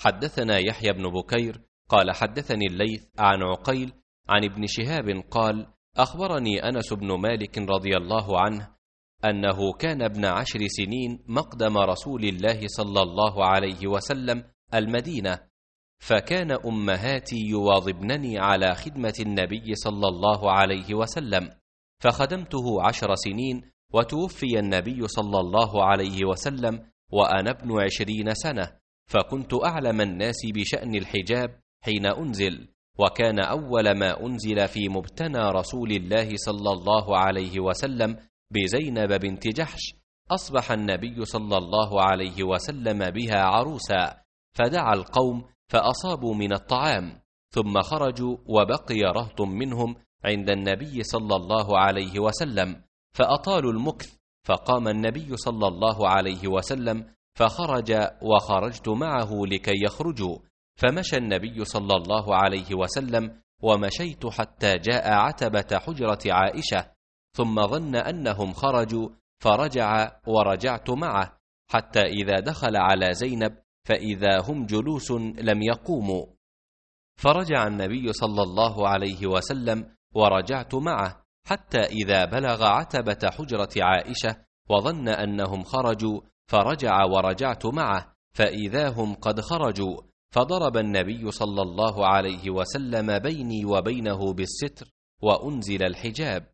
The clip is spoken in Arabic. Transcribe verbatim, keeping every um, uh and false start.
حدثنا يحيى بن بكير قال حدثني الليث عن عقيل عن ابن شهاب قال أخبرني أنس بن مالك رضي الله عنه أنه كان ابن عشر سنين مقدم رسول الله صلى الله عليه وسلم المدينة، فكان أمهاتي يواظبنني على خدمة النبي صلى الله عليه وسلم، فخدمته عشر سنين، وتوفي النبي صلى الله عليه وسلم وأنا ابن عشرين سنة، فكنت أعلم الناس بشأن الحجاب حين أنزل، وكان أول ما أنزل في مبتنى رسول الله صلى الله عليه وسلم بزينب بنت جحش، أصبح النبي صلى الله عليه وسلم بها عروسا، فدعا القوم فأصابوا من الطعام، ثم خرجوا وبقي رهط منهم عند النبي صلى الله عليه وسلم، فأطالوا المكث، فقام النبي صلى الله عليه وسلم فخرج وخرجت معه لكي يخرجوا، فمشى النبي صلى الله عليه وسلم ومشيت حتى جاء عتبة حجرة عائشة، ثم ظن أنهم خرجوا فرجع ورجعت معه، حتى إذا دخل على زينب فإذا هم جلوس لم يقوموا، فرجع النبي صلى الله عليه وسلم ورجعت معه، حتى إذا بلغ عتبة حجرة عائشة وظن أنهم خرجوا فرجع ورجعت معه، فإذا هم قد خرجوا، فضرب النبي صلى الله عليه وسلم بيني وبينه بالستر وأنزل الحجاب،